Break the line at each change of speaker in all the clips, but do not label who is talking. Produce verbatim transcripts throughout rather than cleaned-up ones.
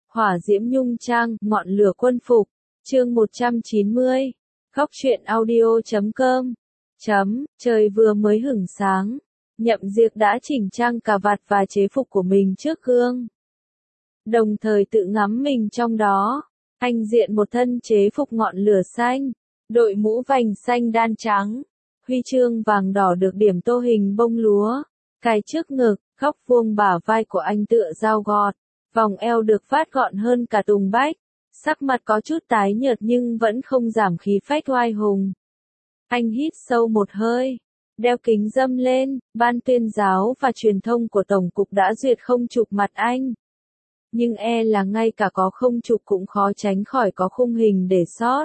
Hỏa diễm nhung trang, ngọn lửa quân phục. Chương một trăm chín mươi. Góc truyện audio chấm com. Chấm, trời vừa mới hửng sáng. Nhậm Diệc đã chỉnh trang cà vạt và chế phục của mình trước gương. Đồng thời tự ngắm mình trong đó. Anh diện một thân chế phục ngọn lửa xanh, đội mũ vành xanh đan trắng, huy chương vàng đỏ được điểm tô hình bông lúa, cài trước ngực, góc vuông bả vai của anh tựa dao gọt, vòng eo được vát gọn hơn cả tùng bách, sắc mặt có chút tái nhợt nhưng vẫn không giảm khí phách oai hùng. Anh hít sâu một hơi, đeo kính râm lên, ban tuyên giáo và truyền thông của Tổng cục đã duyệt không chụp mặt anh. Nhưng e là ngay cả có không chụp cũng khó tránh khỏi có khung hình để sót.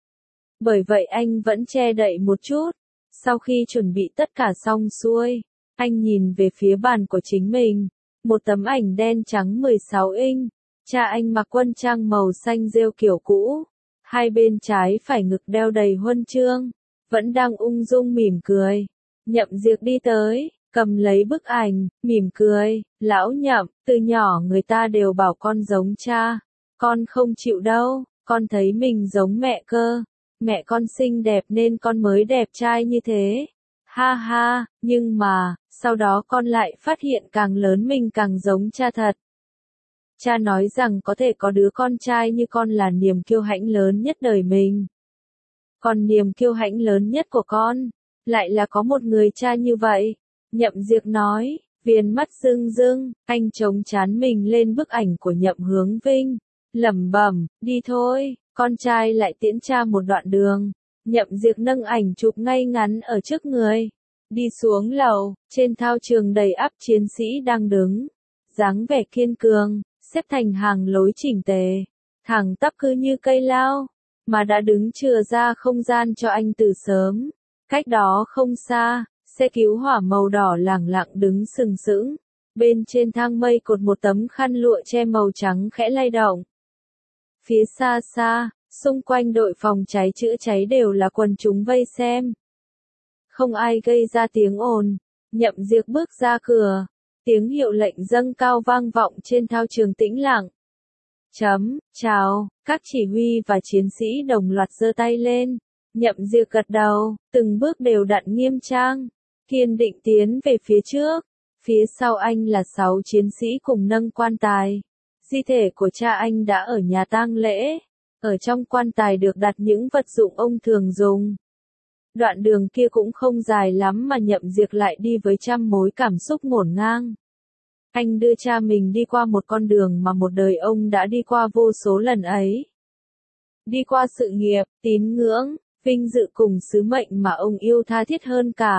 Bởi vậy anh vẫn che đậy một chút. Sau khi chuẩn bị tất cả xong xuôi, anh nhìn về phía bàn của chính mình. Một tấm ảnh đen trắng mười sáu inch. Cha anh mặc quân trang màu xanh rêu kiểu cũ. Hai bên trái phải ngực đeo đầy huân chương. Vẫn đang ung dung mỉm cười. Nhậm Diệc đi tới, cầm lấy bức ảnh, mỉm cười. Lão Nhậm, từ nhỏ người ta đều bảo con giống cha. Con không chịu đâu, con thấy mình giống mẹ cơ. Mẹ con xinh đẹp nên con mới đẹp trai như thế. Ha ha, nhưng mà, sau đó con lại phát hiện càng lớn mình càng giống cha thật. Cha nói rằng có thể có đứa con trai như con là niềm kiêu hãnh lớn nhất đời mình. Còn niềm kiêu hãnh lớn nhất của con, lại là có một người cha như vậy. Nhậm Diệc nói, viền mắt rưng rưng, anh chống trán mình lên bức ảnh của Nhậm Hướng Vinh. Lẩm bẩm, đi thôi, con trai lại tiễn cha một đoạn đường. Nhậm Diệc nâng ảnh chụp ngay ngắn ở trước người. Đi xuống lầu, trên thao trường đầy ắp chiến sĩ đang đứng. Dáng vẻ kiên cường, xếp thành hàng lối chỉnh tề. Thẳng tắp cứ như cây lao, mà đã đứng chừa ra không gian cho anh từ sớm. Cách đó không xa, xe cứu hỏa màu đỏ lẳng lặng đứng sừng sững. Bên trên thang mây cột một tấm khăn lụa che màu trắng khẽ lay động. Phía xa xa, xung quanh đội phòng cháy chữa cháy đều là quần chúng vây xem. Không ai gây ra tiếng ồn. Nhậm Diệc bước ra cửa. Tiếng hiệu lệnh dâng cao vang vọng trên thao trường tĩnh lặng. Chấm, chào, các chỉ huy và chiến sĩ đồng loạt giơ tay lên. Nhậm Diệc gật đầu, từng bước đều đặn nghiêm trang, kiên định tiến về phía trước. Phía sau anh là sáu chiến sĩ cùng nâng quan tài. Di thể của cha anh đã ở nhà tang lễ. Ở trong quan tài được đặt những vật dụng ông thường dùng. Đoạn đường kia cũng không dài lắm mà Nhậm Diệc lại đi với trăm mối cảm xúc ngổn ngang. Anh đưa cha mình đi qua một con đường mà một đời ông đã đi qua vô số lần ấy. Đi qua sự nghiệp, tín ngưỡng, vinh dự cùng sứ mệnh mà ông yêu tha thiết hơn cả.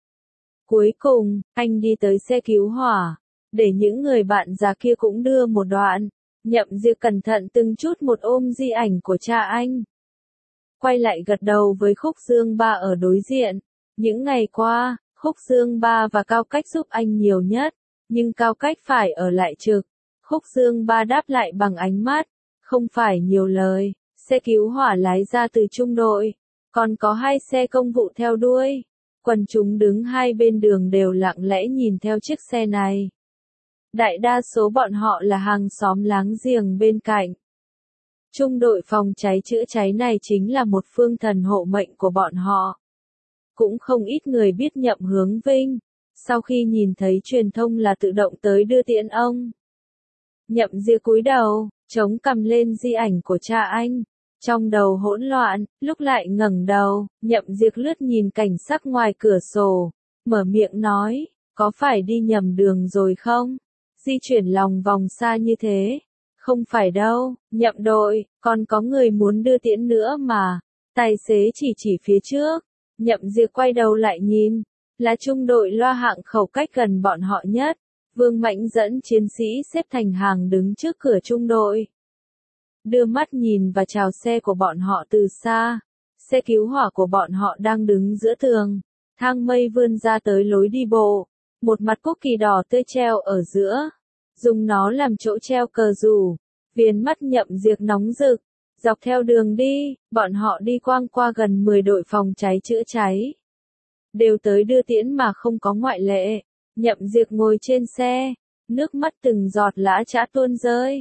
Cuối cùng, anh đi tới xe cứu hỏa, để những người bạn già kia cũng đưa một đoạn. Nhậm Diệc cẩn thận từng chút một ôm di ảnh của cha anh. Quay lại gật đầu với Khúc Dương Ba ở đối diện. Những ngày qua, Khúc Dương Ba và Cao Cách giúp anh nhiều nhất, nhưng Cao Cách phải ở lại trực. Khúc Dương Ba đáp lại bằng ánh mắt, không phải nhiều lời. Xe cứu hỏa lái ra từ trung đội, còn có hai xe công vụ theo đuôi. Quần chúng đứng hai bên đường đều lặng lẽ nhìn theo chiếc xe này. Đại đa số bọn họ là hàng xóm láng giềng bên cạnh. Trung đội phòng cháy chữa cháy này chính là một phương thần hộ mệnh của bọn họ. Cũng không ít người biết Nhậm Hướng Vinh. Sau khi nhìn thấy truyền thông là tự động tới đưa tiễn ông. Nhậm Diệc cúi đầu, chống cằm lên di ảnh của cha anh. Trong đầu hỗn loạn, lúc lại ngẩng đầu, Nhậm Diệc lướt nhìn cảnh sắc ngoài cửa sổ. Mở miệng nói, có phải đi nhầm đường rồi không? Di chuyển lòng vòng xa như thế. Không phải đâu, Nhậm đội, còn có người muốn đưa tiễn nữa mà. Tài xế chỉ chỉ phía trước. Nhậm Diệc quay đầu lại nhìn. Là trung đội loa hạng khẩu cách gần bọn họ nhất. Vương Mạnh dẫn chiến sĩ xếp thành hàng đứng trước cửa trung đội. Đưa mắt nhìn và chào xe của bọn họ từ xa. Xe cứu hỏa của bọn họ đang đứng giữa tường. Thang mây vươn ra tới lối đi bộ. Một mặt quốc kỳ đỏ tươi treo ở giữa. Dùng nó làm chỗ treo cờ rủ. Viền mắt Nhậm Diệc nóng rực. Dọc theo đường đi, bọn họ đi quang qua gần mười đội phòng cháy chữa cháy. Đều tới đưa tiễn mà không có ngoại lệ. Nhậm Diệc ngồi trên xe. Nước mắt từng giọt lã chã tuôn rơi.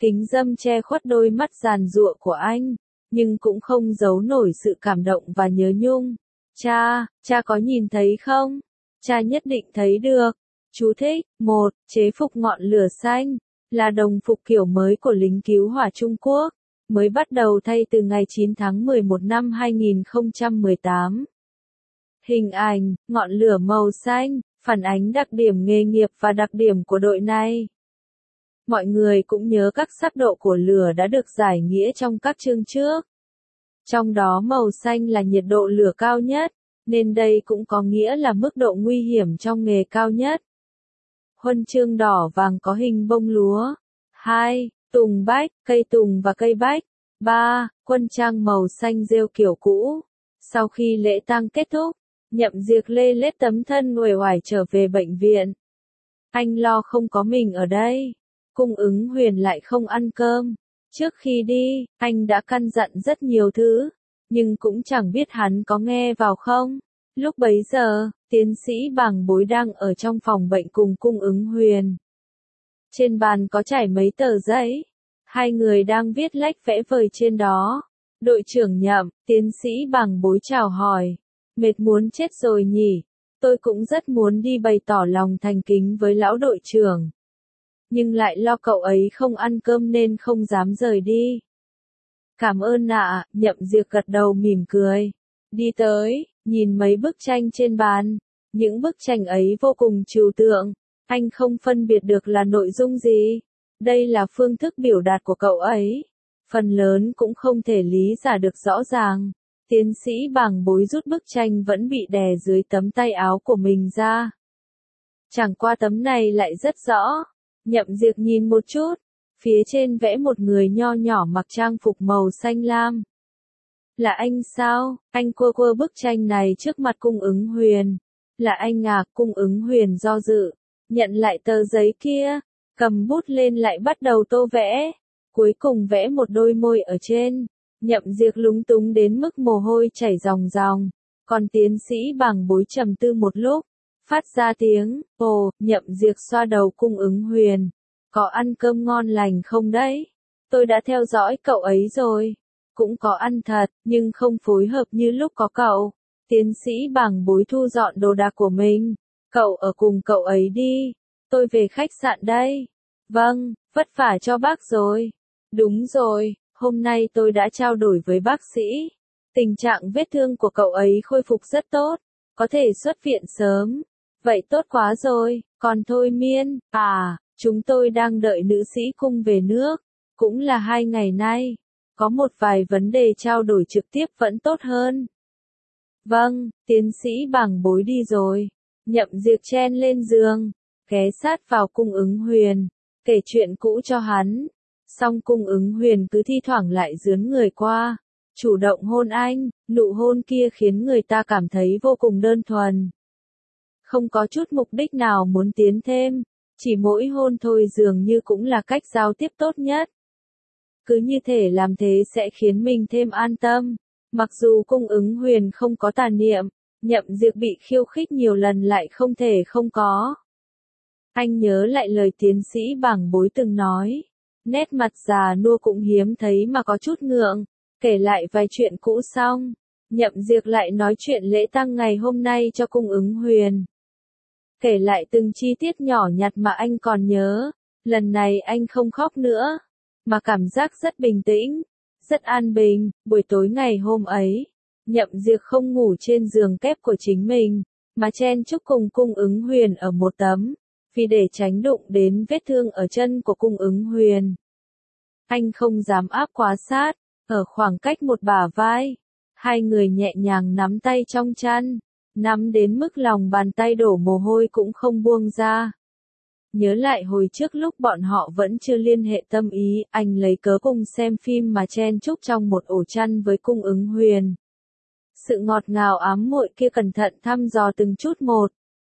Kính râm che khuất đôi mắt giàn giụa của anh, nhưng cũng không giấu nổi sự cảm động và nhớ nhung. Cha, cha có nhìn thấy không? Cha nhất định thấy được. Chú thích, một, chế phục ngọn lửa xanh, là đồng phục kiểu mới của lính cứu hỏa Trung Quốc, mới bắt đầu thay từ ngày chín tháng mười một năm hai nghìn không trăm mười tám. Hình ảnh, ngọn lửa màu xanh, phản ánh đặc điểm nghề nghiệp và đặc điểm của đội này. Mọi người cũng nhớ các sắc độ của lửa đã được giải nghĩa trong các chương trước. Trong đó màu xanh là nhiệt độ lửa cao nhất, nên đây cũng có nghĩa là mức độ nguy hiểm trong nghề cao nhất. Huân chương đỏ vàng có hình bông lúa. hai. Tùng bách, cây tùng và cây bách. ba. Quân trang màu xanh rêu kiểu cũ. Sau khi lễ tang kết thúc, Nhậm Diệc lê lết tấm thân uể oải trở về bệnh viện. Anh lo không có mình ở đây. Cung Ứng Huyền lại không ăn cơm. Trước khi đi, anh đã căn dặn rất nhiều thứ, nhưng cũng chẳng biết hắn có nghe vào không. Lúc bấy giờ, tiến sĩ Bàng Bối đang ở trong phòng bệnh cùng Cung Ứng Huyền. Trên bàn có trải mấy tờ giấy. Hai người đang viết lách vẽ vời trên đó. Đội trưởng Nhậm, tiến sĩ Bàng Bối chào hỏi. Mệt muốn chết rồi nhỉ. Tôi cũng rất muốn đi bày tỏ lòng thành kính với lão đội trưởng. Nhưng lại lo cậu ấy không ăn cơm nên không dám rời đi. Cảm ơn ạ, Nhậm Diệc gật đầu mỉm cười. Đi tới, nhìn mấy bức tranh trên bàn. Những bức tranh ấy vô cùng trừu tượng. Anh không phân biệt được là nội dung gì. Đây là phương thức biểu đạt của cậu ấy. Phần lớn cũng không thể lý giải được rõ ràng. Tiến sĩ Bàng Bối rút bức tranh vẫn bị đè dưới tấm tay áo của mình ra. Chẳng qua tấm này lại rất rõ. Nhậm Diệc nhìn một chút. Phía trên vẽ một người nho nhỏ mặc trang phục màu xanh lam. Là anh sao? Anh quơ quơ bức tranh này trước mặt Cung Ứng Huyền. Là anh à? Cung Ứng Huyền do dự. Nhận lại tờ giấy kia. Cầm bút lên lại bắt đầu tô vẽ. Cuối cùng vẽ một đôi môi ở trên. Nhậm Diệc lúng túng đến mức mồ hôi chảy ròng ròng. Còn tiến sĩ Bàng Bối trầm tư một lúc. Phát ra tiếng, ồ, Nhậm Diệc xoa đầu Cung Ứng Huyền. Có ăn cơm ngon lành không đấy? Tôi đã theo dõi cậu ấy rồi. Cũng có ăn thật, nhưng không phối hợp như lúc có cậu. Tiến sĩ Bàng Bối thu dọn đồ đạc của mình. Cậu ở cùng cậu ấy đi. Tôi về khách sạn đây. Vâng, vất vả cho bác rồi. Đúng rồi, hôm nay tôi đã trao đổi với bác sĩ. Tình trạng vết thương của cậu ấy khôi phục rất tốt. Có thể xuất viện sớm. Vậy tốt quá rồi, còn Thôi Miên, à, chúng tôi đang đợi nữ sĩ Cung về nước. Cũng là hai ngày nay. Có một vài vấn đề trao đổi trực tiếp vẫn tốt hơn. Vâng, tiến sĩ Bàng Bối đi rồi. Nhậm Diệc chen lên giường, ghé sát vào Cung Ứng Huyền, kể chuyện cũ cho hắn. Xong Cung Ứng Huyền cứ thi thoảng lại dướn người qua, chủ động hôn anh, nụ hôn kia khiến người ta cảm thấy vô cùng đơn thuần. Không có chút mục đích nào muốn tiến thêm, chỉ mỗi hôn thôi dường như cũng là cách giao tiếp tốt nhất. Cứ như thể làm thế sẽ khiến mình thêm an tâm. Mặc dù Cung Ứng Huyền không có tà niệm, Nhậm Diệc bị khiêu khích nhiều lần lại không thể không có. Anh nhớ lại lời tiến sĩ Bàng Bối từng nói. Nét mặt già nua cũng hiếm thấy mà có chút ngượng. Kể lại vài chuyện cũ xong, Nhậm Diệc lại nói chuyện lễ tang ngày hôm nay cho Cung Ứng Huyền. Kể lại từng chi tiết nhỏ nhặt mà anh còn nhớ. Lần này anh không khóc nữa, mà cảm giác rất bình tĩnh, rất an bình. Buổi tối ngày hôm ấy, Nhậm Diệc không ngủ trên giường kép của chính mình, mà chen chúc cùng Cung Ứng Huyền ở một tấm, vì để tránh đụng đến vết thương ở chân của Cung Ứng Huyền. Anh không dám áp quá sát, ở khoảng cách một bả vai. Hai người nhẹ nhàng nắm tay trong chăn, nắm đến mức lòng bàn tay đổ mồ hôi cũng không buông ra. Nhớ lại hồi trước lúc bọn họ vẫn chưa liên hệ tâm ý, anh lấy cớ cùng xem phim mà chen chúc trong một ổ chăn với Cung Ứng Huyền. Sự ngọt ngào ám muội kia cẩn thận thăm dò từng chút một.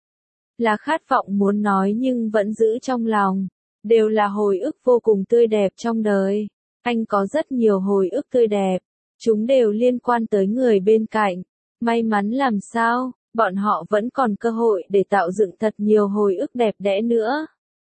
Là khát vọng muốn nói nhưng vẫn giữ trong lòng. Đều là hồi ức vô cùng tươi đẹp trong đời. Anh có rất nhiều hồi ức tươi đẹp. Chúng đều liên quan tới người bên cạnh. May mắn làm sao, bọn họ vẫn còn cơ hội để tạo dựng thật nhiều hồi ức đẹp đẽ nữa.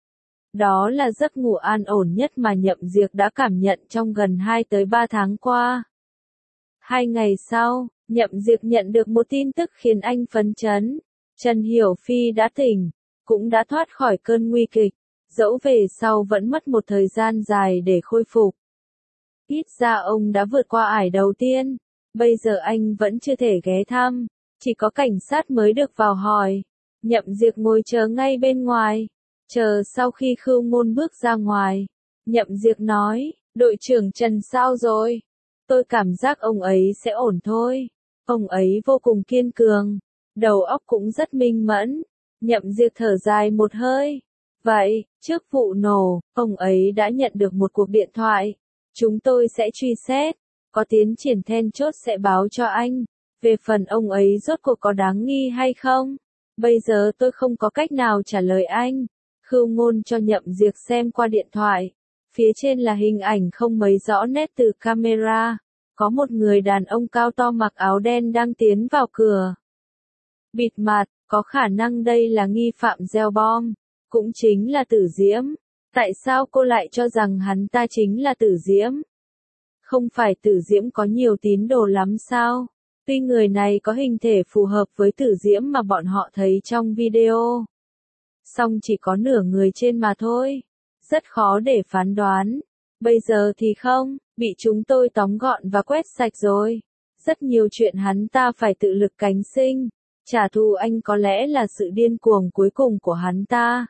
Đó là giấc ngủ an ổn nhất mà Nhậm Diệc đã cảm nhận trong gần hai tới ba tháng qua. Hai ngày sau, Nhậm Diệc nhận được một tin tức khiến anh phấn chấn. Trần Hiểu Phi đã tỉnh, cũng đã thoát khỏi cơn nguy kịch, dẫu về sau vẫn mất một thời gian dài để khôi phục. Ít ra ông đã vượt qua ải đầu tiên, bây giờ anh vẫn chưa thể ghé thăm, chỉ có cảnh sát mới được vào hỏi. Nhậm Diệc ngồi chờ ngay bên ngoài, chờ sau khi Khưu Ngôn bước ra ngoài. Nhậm Diệc nói, đội trưởng Trần sao rồi? Tôi cảm giác ông ấy sẽ ổn thôi. Ông ấy vô cùng kiên cường, đầu óc cũng rất minh mẫn. Nhậm Diệc thở dài một hơi. Vậy, trước vụ nổ, ông ấy đã nhận được một cuộc điện thoại. Chúng tôi sẽ truy xét, có tiến triển then chốt sẽ báo cho anh. Về phần ông ấy rốt cuộc có đáng nghi hay không? Bây giờ tôi không có cách nào trả lời anh. Khưu Ngôn cho Nhậm Diệc xem qua điện thoại. Phía trên là hình ảnh không mấy rõ nét từ camera. Có một người đàn ông cao to mặc áo đen đang tiến vào cửa. Bịt mặt, có khả năng đây là nghi phạm gieo bom. Cũng chính là Tử Diễm. Tại sao cô lại cho rằng hắn ta chính là Tử Diễm? Không phải Tử Diễm có nhiều tín đồ lắm sao? Tuy người này có hình thể phù hợp với Tử Diễm mà bọn họ thấy trong video. Song chỉ có nửa người trên mà thôi. Rất khó để phán đoán. Bây giờ thì không, bị chúng tôi tóm gọn và quét sạch rồi. Rất nhiều chuyện hắn ta phải tự lực cánh sinh. Trả thù anh có lẽ là sự điên cuồng cuối cùng của hắn ta.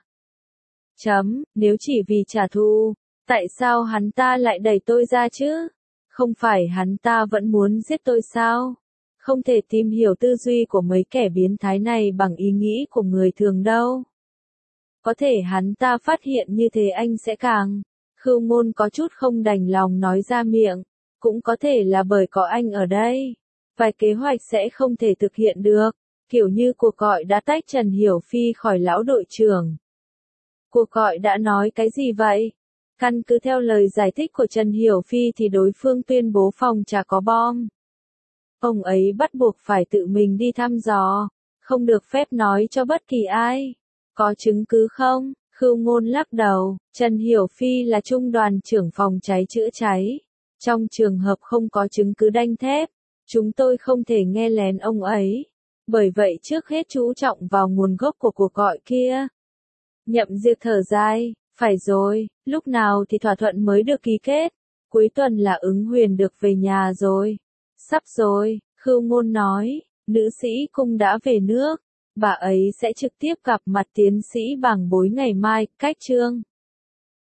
Chấm, nếu chỉ vì trả thù, tại sao hắn ta lại đẩy tôi ra chứ? Không phải hắn ta vẫn muốn giết tôi sao? Không thể tìm hiểu tư duy của mấy kẻ biến thái này bằng ý nghĩ của người thường đâu. Có thể hắn ta phát hiện như thế anh sẽ càng. Khưu Ngôn có chút không đành lòng nói ra miệng. Cũng có thể là bởi có anh ở đây. Vài kế hoạch sẽ không thể thực hiện được. Kiểu như cuộc gọi đã tách Trần Hiểu Phi khỏi lão đội trưởng. Cuộc gọi đã nói cái gì vậy? Căn cứ theo lời giải thích của Trần Hiểu Phi thì đối phương tuyên bố phòng trà có bom. Ông ấy bắt buộc phải tự mình đi thăm dò, không được phép nói cho bất kỳ ai. Có chứng cứ không? Khưu Ngôn lắc đầu. Trần Hiểu Phi là trung đoàn trưởng phòng cháy chữa cháy. Trong trường hợp không có chứng cứ đanh thép, chúng tôi không thể nghe lén ông ấy. Bởi vậy trước hết chú trọng vào nguồn gốc của cuộc gọi kia. Nhậm Diệc thở dài, phải rồi, lúc nào thì thỏa thuận mới được ký kết? Cuối tuần là Ứng Huyền được về nhà rồi. Sắp rồi, Khưu Ngôn nói, nữ sĩ Cung đã về nước. Bà ấy sẽ trực tiếp gặp mặt tiến sĩ Bàng Bối ngày mai, cách chương.